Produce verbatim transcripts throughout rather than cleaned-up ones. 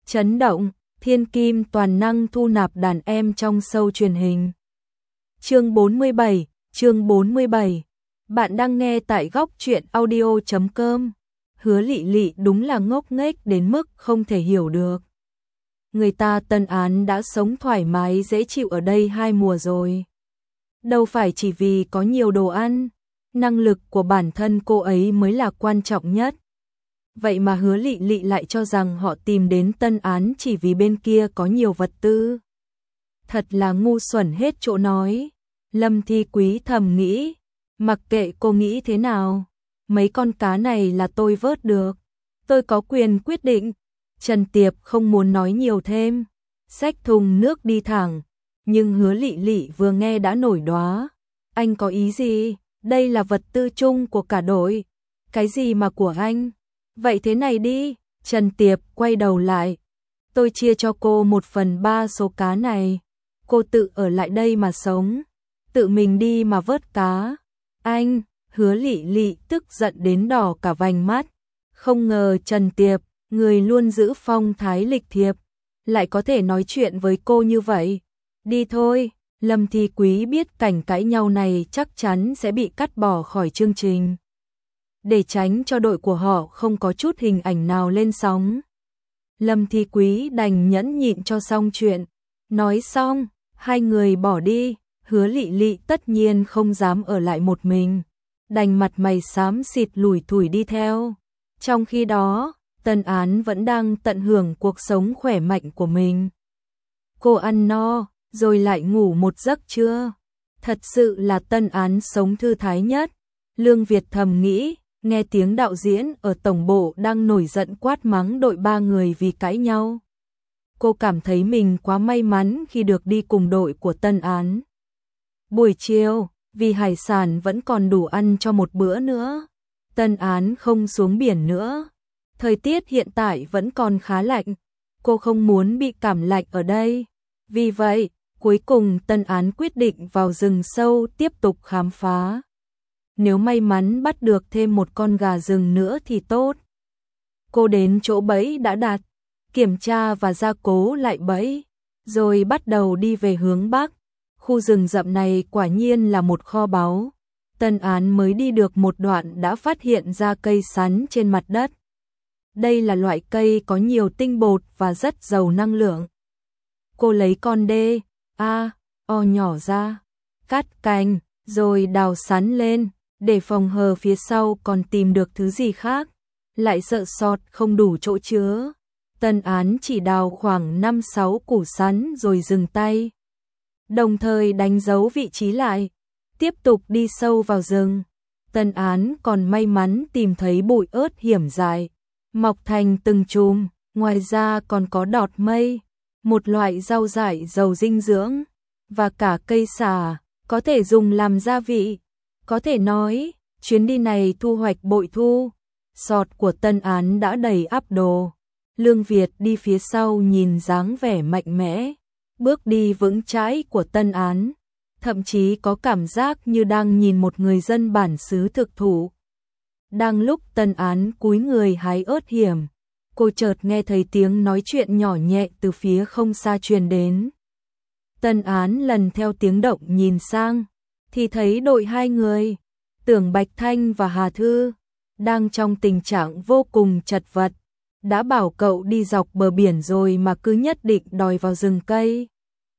Chấn động, thiên kim toàn năng thu nạp đàn em trong show truyền hình. Chương bốn mươi bảy, chương bốn mươi bảy. Bạn đang nghe tại góc truyện audio chấm com. Hứa Lị Lị đúng là ngốc nghếch đến mức không thể hiểu được. Người ta Tân Án đã sống thoải mái dễ chịu ở đây hai mùa rồi. Đâu phải chỉ vì có nhiều đồ ăn, năng lực của bản thân cô ấy mới là quan trọng nhất. Vậy mà Hứa Lị Lị lại cho rằng họ tìm đến Tân Án chỉ vì bên kia có nhiều vật tư. Thật là ngu xuẩn hết chỗ nói. Lâm Thi Quý thầm nghĩ, mặc kệ cô nghĩ thế nào, mấy con cá này là tôi vớt được, tôi có quyền quyết định. Trần Tiệp không muốn nói nhiều thêm, xách thùng nước đi thẳng, nhưng Hứa Lị Lị vừa nghe đã nổi đoá. Anh có ý gì? Đây là vật tư chung của cả đội. Cái gì mà của anh? Vậy thế này đi, Trần Tiệp quay đầu lại. Tôi chia cho cô một phần ba số cá này. Cô tự ở lại đây mà sống, tự mình đi mà vớt cá. Anh, Hứa Lị Lị tức giận đến đỏ cả vành mắt. Không ngờ Trần Tiệp, người luôn giữ phong thái lịch thiệp, lại có thể nói chuyện với cô như vậy. Đi thôi, Lâm Thi Quý biết cảnh cãi nhau này chắc chắn sẽ bị cắt bỏ khỏi chương trình. Để tránh cho đội của họ không có chút hình ảnh nào lên sóng, Lâm Thi Quý đành nhẫn nhịn cho xong chuyện. Nói xong, hai người bỏ đi. Hứa Lị Lị tất nhiên không dám ở lại một mình, đành mặt mày xám xịt lủi thủi đi theo. Trong khi đó, Tân Án vẫn đang tận hưởng cuộc sống khỏe mạnh của mình. Cô ăn no, rồi lại ngủ một giấc chưa? Thật sự là Tân Án sống thư thái nhất. Lương Việt thầm nghĩ, nghe tiếng đạo diễn ở tổng bộ đang nổi giận quát mắng đội ba người vì cãi nhau. Cô cảm thấy mình quá may mắn khi được đi cùng đội của Tân Án. Buổi chiều, vì hải sản vẫn còn đủ ăn cho một bữa nữa, Tân Án không xuống biển nữa. Thời tiết hiện tại vẫn còn khá lạnh, cô không muốn bị cảm lạnh ở đây. Vì vậy, cuối cùng Tân Án quyết định vào rừng sâu tiếp tục khám phá. Nếu may mắn bắt được thêm một con gà rừng nữa thì tốt. Cô đến chỗ bẫy đã đặt, kiểm tra và gia cố lại bẫy, rồi bắt đầu đi về hướng Bắc. Khu rừng rậm này quả nhiên là một kho báu. Tân Án mới đi được một đoạn đã phát hiện ra cây sắn trên mặt đất. Đây là loại cây có nhiều tinh bột và rất giàu năng lượng. Cô lấy con đê, a, o nhỏ ra, cắt cành, rồi đào sắn lên, để phòng hờ phía sau còn tìm được thứ gì khác. Lại sợ sọt không đủ chỗ chứa, Tân Án chỉ đào khoảng năm sáu củ sắn rồi dừng tay. Đồng thời đánh dấu vị trí lại, tiếp tục đi sâu vào rừng. Tân Án còn may mắn tìm thấy bụi ớt hiểm dại, mọc thành từng chùm, ngoài ra còn có đọt mây, một loại rau dại giàu dinh dưỡng, và cả cây sả, có thể dùng làm gia vị. Có thể nói, chuyến đi này thu hoạch bội thu. Sọt của Tân Án đã đầy ắp đồ. Lương Việt đi phía sau nhìn dáng vẻ mạnh mẽ, bước đi vững chãi của Tân Án, thậm chí có cảm giác như đang nhìn một người dân bản xứ thực thụ. Đang lúc Tân Án cúi người hái ớt hiểm, cô chợt nghe thấy tiếng nói chuyện nhỏ nhẹ từ phía không xa truyền đến. Tân Án lần theo tiếng động nhìn sang, thì thấy đội hai người, Tưởng Bạch Thanh và Hà Thư, đang trong tình trạng vô cùng chật vật. Đã bảo cậu đi dọc bờ biển rồi mà cứ nhất định đòi vào rừng cây.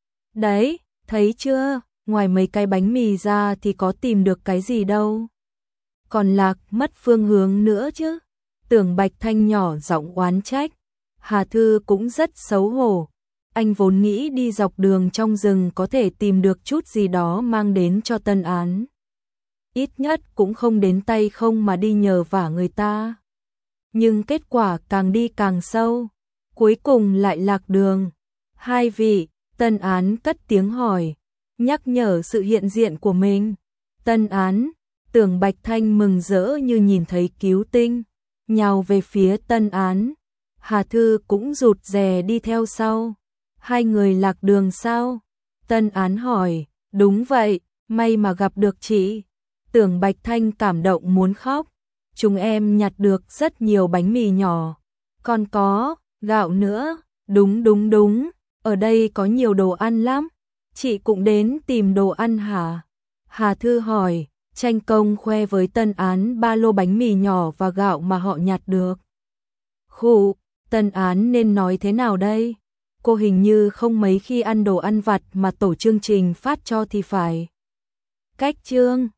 Đấy, thấy chưa, ngoài mấy cái bánh mì ra thì có tìm được cái gì đâu. Còn lạc mất phương hướng nữa chứ. Tưởng Bạch Thanh nhỏ giọng oán trách. Hà Thư cũng rất xấu hổ. Anh vốn nghĩ đi dọc đường trong rừng có thể tìm được chút gì đó mang đến cho Tân Án. Ít nhất cũng không đến tay không mà đi nhờ vả người ta. Nhưng kết quả càng đi càng sâu, cuối cùng lại lạc đường. Hai vị, Tân Án cất tiếng hỏi, nhắc nhở sự hiện diện của mình. Tân Án, Tưởng Bạch Thanh mừng rỡ như nhìn thấy cứu tinh, nhào về phía Tân Án. Hà Thư cũng rụt rè đi theo sau. Hai người lạc đường sao? Tân Án hỏi. Đúng vậy, may mà gặp được chị. Tưởng Bạch Thanh cảm động muốn khóc. Chúng em nhặt được rất nhiều bánh mì nhỏ, còn có gạo nữa. Đúng đúng đúng, ở đây có nhiều đồ ăn lắm. Chị cũng đến tìm đồ ăn hả? Hà Thư hỏi, Tranh Công khoe với Tân Án ba lô bánh mì nhỏ và gạo mà họ nhặt được. Khụ, Tân Án nên nói thế nào đây? Cô hình như không mấy khi ăn đồ ăn vặt mà tổ chương trình phát cho thì phải. Cách chương